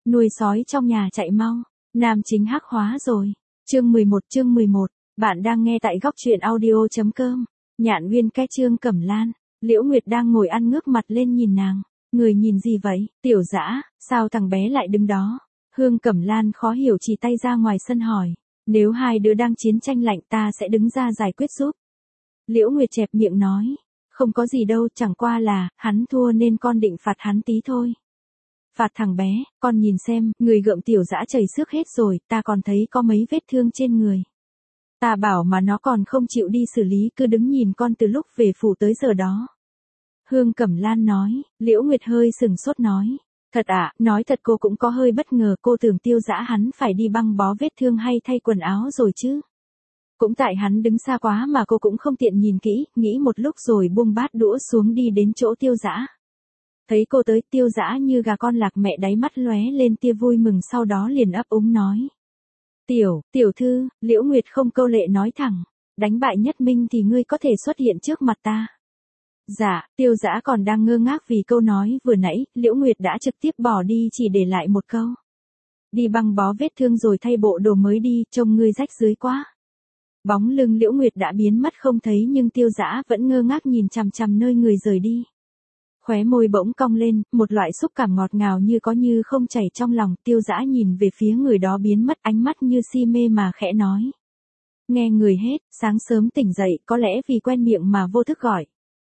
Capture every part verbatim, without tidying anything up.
nuôi sói trong nhà chạy mau, nam chính hắc hóa rồi. Chương mười một chương mười một, bạn đang nghe tại góc truyện audio.com, Nhạn Uyên cái Trương Cẩm Lan, Liễu Nguyệt đang ngồi ăn ngước mặt lên nhìn nàng, người nhìn gì vậy, Tiểu Dã, sao thằng bé lại đứng đó? Hương Cẩm Lan khó hiểu chỉ tay ra ngoài sân hỏi, nếu hai đứa đang chiến tranh lạnh ta sẽ đứng ra giải quyết giúp. Liễu Nguyệt chẹp miệng nói, không có gì đâu, chẳng qua là, hắn thua nên con định phạt hắn tí thôi. Phạt thằng bé, con nhìn xem, người gượm Tiểu Dã chảy xước hết rồi, ta còn thấy có mấy vết thương trên người. Ta bảo mà nó còn không chịu đi xử lý, cứ đứng nhìn con từ lúc về phủ tới giờ đó. Hương Cẩm Lan nói, Liễu Nguyệt hơi sừng sốt nói, thật ạ, à, nói thật cô cũng có hơi bất ngờ, cô tưởng Tiêu Dã hắn phải đi băng bó vết thương hay thay quần áo rồi chứ. Cũng tại hắn đứng xa quá mà cô cũng không tiện nhìn kỹ, nghĩ một lúc rồi buông bát đũa xuống đi đến chỗ Tiêu Dã. Thấy cô tới, Tiêu Dã như gà con lạc mẹ, đáy mắt lóe lên tia vui mừng, sau đó liền ấp úng nói. Tiểu, tiểu thư, Liễu Nguyệt không câu lệ nói thẳng, đánh bại Nhất Minh thì ngươi có thể xuất hiện trước mặt ta. Dạ, Tiêu Dã còn đang ngơ ngác vì câu nói vừa nãy, Liễu Nguyệt đã trực tiếp bỏ đi chỉ để lại một câu. Đi băng bó vết thương rồi thay bộ đồ mới đi, trông ngươi rách rưới quá. Bóng lưng Liễu Nguyệt đã biến mất không thấy nhưng Tiêu Dã vẫn ngơ ngác nhìn chằm chằm nơi người rời đi. Khóe môi bỗng cong lên, một loại xúc cảm ngọt ngào như có như không chảy trong lòng. Tiêu Dã nhìn về phía người đó biến mất, ánh mắt như si mê mà khẽ nói. Nghe người hết, sáng sớm tỉnh dậy, có lẽ vì quen miệng mà vô thức gọi.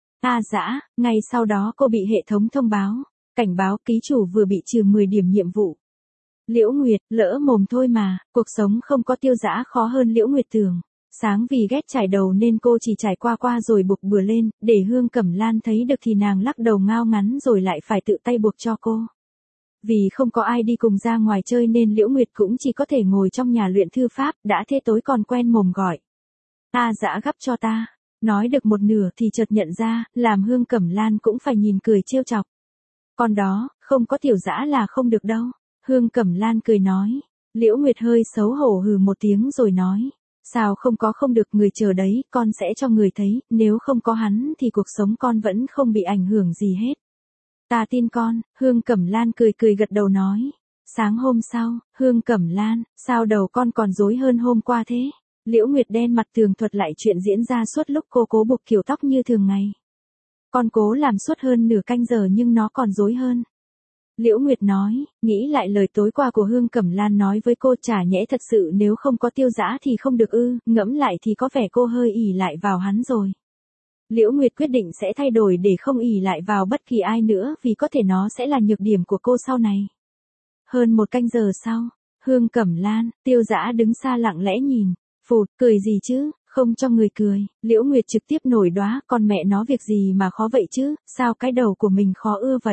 A Dã, ngay sau đó cô bị hệ thống thông báo, cảnh báo ký chủ vừa bị trừ mười điểm nhiệm vụ. Liễu Nguyệt, lỡ mồm thôi mà, cuộc sống không có Tiêu Dã khó hơn Liễu Nguyệt tưởng. Sáng vì ghét chải đầu nên cô chỉ trải qua qua rồi buộc bừa lên, để Hương Cẩm Lan thấy được thì nàng lắc đầu ngao ngắn rồi lại phải tự tay buộc cho cô. Vì không có ai đi cùng ra ngoài chơi nên Liễu Nguyệt cũng chỉ có thể ngồi trong nhà luyện thư pháp, đã thế tối còn quen mồm gọi. A Dã gắp cho ta. Nói được một nửa thì chợt nhận ra, làm Hương Cẩm Lan cũng phải nhìn cười trêu chọc. Còn đó, không có Tiểu Dã là không được đâu. Hương Cẩm Lan cười nói. Liễu Nguyệt hơi xấu hổ hừ một tiếng rồi nói. Sao không có không được, người chờ đấy, con sẽ cho người thấy, nếu không có hắn thì cuộc sống con vẫn không bị ảnh hưởng gì hết. Ta tin con, Hương Cẩm Lan cười cười gật đầu nói. Sáng hôm sau, Hương Cẩm Lan, sao đầu con còn rối hơn hôm qua thế? Liễu Nguyệt đen mặt tường thuật lại chuyện diễn ra suốt lúc cô cố buộc kiểu tóc như thường ngày. Con cố làm suốt hơn nửa canh giờ nhưng nó còn rối hơn. Liễu Nguyệt nói, nghĩ lại lời tối qua của Hương Cẩm Lan nói với cô, chả nhẽ thật sự nếu không có Tiêu Dã thì không được ư, ngẫm lại thì có vẻ cô hơi ỷ lại vào hắn rồi. Liễu Nguyệt quyết định sẽ thay đổi để không ỷ lại vào bất kỳ ai nữa vì có thể nó sẽ là nhược điểm của cô sau này. Hơn một canh giờ sau, Hương Cẩm Lan, Tiêu Dã đứng xa lặng lẽ nhìn, phụt, cười gì chứ, không cho người cười. Liễu Nguyệt trực tiếp nổi đoá, con mẹ nó việc gì mà khó vậy chứ, sao cái đầu của mình khó ưa vậy?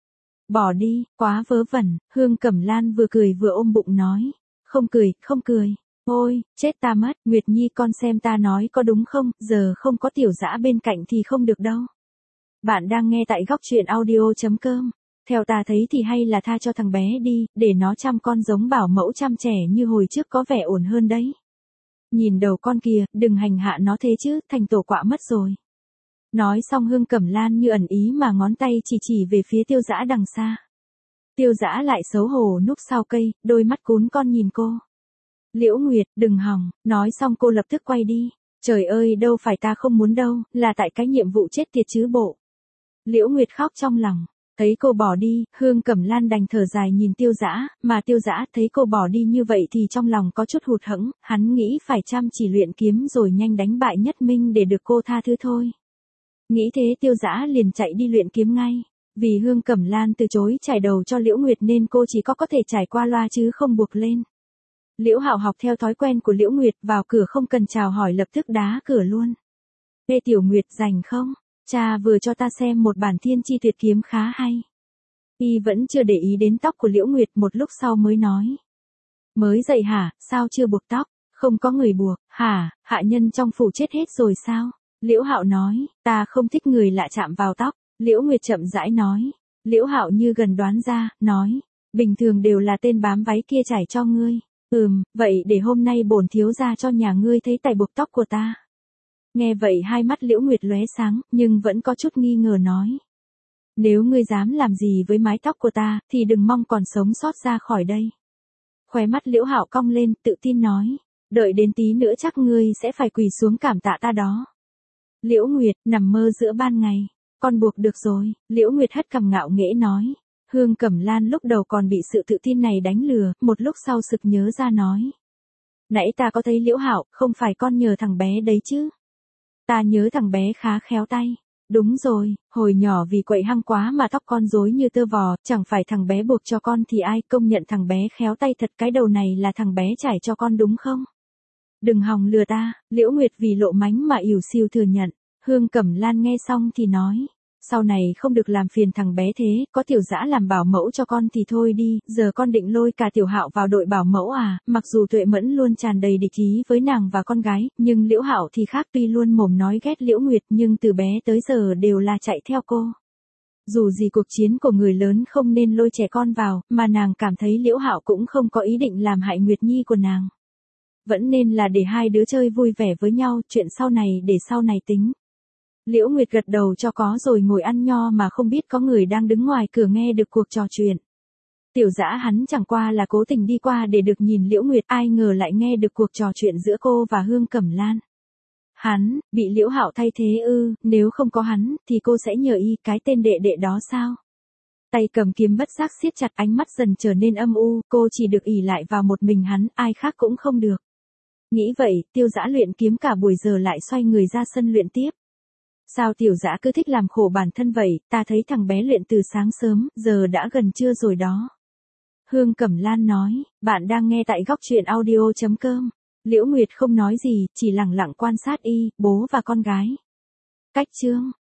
Bỏ đi, quá vớ vẩn, Hương Cẩm Lan vừa cười vừa ôm bụng nói. Không cười, không cười. Ôi, chết ta mất, Nguyệt Nhi con xem ta nói có đúng không, giờ không có Tiểu Dã bên cạnh thì không được đâu. Bạn đang nghe tại góc truyện audio.com. Theo ta thấy thì hay là tha cho thằng bé đi, để nó chăm con giống bảo mẫu chăm trẻ như hồi trước có vẻ ổn hơn đấy. Nhìn đầu con kìa, đừng hành hạ nó thế chứ, thành tổ quạ mất rồi. Nói xong Hương Cẩm Lan như ẩn ý mà ngón tay chỉ chỉ về phía Tiêu Dã đằng xa. Tiêu Dã lại xấu hổ núp sau cây, đôi mắt cún con nhìn cô. Liễu Nguyệt, đừng hòng, nói xong cô lập tức quay đi. Trời ơi, đâu phải ta không muốn đâu, là tại cái nhiệm vụ chết tiệt chứ bộ. Liễu Nguyệt khóc trong lòng. Thấy cô bỏ đi, Hương Cẩm Lan đành thở dài nhìn Tiêu Dã, mà Tiêu Dã thấy cô bỏ đi như vậy thì trong lòng có chút hụt hẫng, hắn nghĩ phải chăm chỉ luyện kiếm rồi nhanh đánh bại Nhất Minh để được cô tha thứ thôi. Nghĩ thế Tiêu Dã liền chạy đi luyện kiếm ngay, vì Hương Cẩm Lan từ chối trải đầu cho Liễu Nguyệt nên cô chỉ có có thể trải qua loa chứ không buộc lên. Liễu Hạo học theo thói quen của Liễu Nguyệt, vào cửa không cần chào hỏi lập tức đá cửa luôn. Ê Tiểu Nguyệt, rảnh không? Cha vừa cho ta xem một bản Thiên Chi Tuyệt Kiếm khá hay. Y vẫn chưa để ý đến tóc của Liễu Nguyệt, một lúc sau mới nói. Mới dậy hả, sao chưa buộc tóc? Không có người buộc, hả, hạ nhân trong phủ chết hết rồi sao? Liễu Hạo nói, ta không thích người lạ chạm vào tóc. Liễu Nguyệt chậm rãi nói. Liễu Hạo như gần đoán ra, nói, bình thường đều là tên bám váy kia trải cho ngươi. Ừm, vậy để hôm nay bổn thiếu gia cho nhà ngươi thấy tài buộc tóc của ta. Nghe vậy hai mắt Liễu Nguyệt lóe sáng, nhưng vẫn có chút nghi ngờ nói. Nếu ngươi dám làm gì với mái tóc của ta, thì đừng mong còn sống sót ra khỏi đây. Khóe mắt Liễu Hạo cong lên, tự tin nói. Đợi đến tí nữa chắc ngươi sẽ phải quỳ xuống cảm tạ ta đó. Liễu Nguyệt, nằm mơ giữa ban ngày. Con buộc được rồi, Liễu Nguyệt hất cằm ngạo nghễ nói. Hương Cẩm Lan lúc đầu còn bị sự tự tin này đánh lừa, một lúc sau sực nhớ ra nói. Nãy ta có thấy Liễu Hạo, không phải con nhờ thằng bé đấy chứ? Ta nhớ thằng bé khá khéo tay. Đúng rồi, hồi nhỏ vì quậy hăng quá mà tóc con rối như tơ vò, chẳng phải thằng bé buộc cho con thì ai, công nhận thằng bé khéo tay thật, cái đầu này là thằng bé trải cho con đúng không? Đừng hòng lừa ta, Liễu Nguyệt vì lộ mánh mà ỉu xìu thừa nhận. Hương Cẩm Lan nghe xong thì nói. Sau này không được làm phiền thằng bé thế, có Tiểu Dã làm bảo mẫu cho con thì thôi đi, giờ con định lôi cả Tiểu Hạo vào đội bảo mẫu à? Mặc dù Tuệ Mẫn luôn tràn đầy địch ý với nàng và con gái, nhưng Liễu Hạo thì khác, tuy luôn mồm nói ghét Liễu Nguyệt nhưng từ bé tới giờ đều là chạy theo cô. Dù gì cuộc chiến của người lớn không nên lôi trẻ con vào, mà nàng cảm thấy Liễu Hạo cũng không có ý định làm hại Nguyệt Nhi của nàng. Vẫn nên là để hai đứa chơi vui vẻ với nhau, chuyện sau này để sau này tính. Liễu Nguyệt gật đầu cho có rồi ngồi ăn nho mà không biết có người đang đứng ngoài cửa nghe được cuộc trò chuyện. Tiểu Dã hắn chẳng qua là cố tình đi qua để được nhìn Liễu Nguyệt, ai ngờ lại nghe được cuộc trò chuyện giữa cô và Hương Cẩm Lan. Hắn, bị Liễu Hạo thay thế ư, nếu không có hắn, thì cô sẽ nhờ y, cái tên đệ đệ đó sao? Tay cầm kiếm bất giác siết chặt, ánh mắt dần trở nên âm u, cô chỉ được ỷ lại vào một mình hắn, ai khác cũng không được. Nghĩ vậy, Tiêu Dã luyện kiếm cả buổi giờ lại xoay người ra sân luyện tiếp. Sao Tiểu Dã cứ thích làm khổ bản thân vậy, ta thấy thằng bé luyện từ sáng sớm, giờ đã gần trưa rồi đó. Hương Cẩm Lan nói, bạn đang nghe tại góc truyện audio chấm com. Liễu Nguyệt không nói gì, chỉ lặng lặng quan sát y, bố và con gái. Cách chương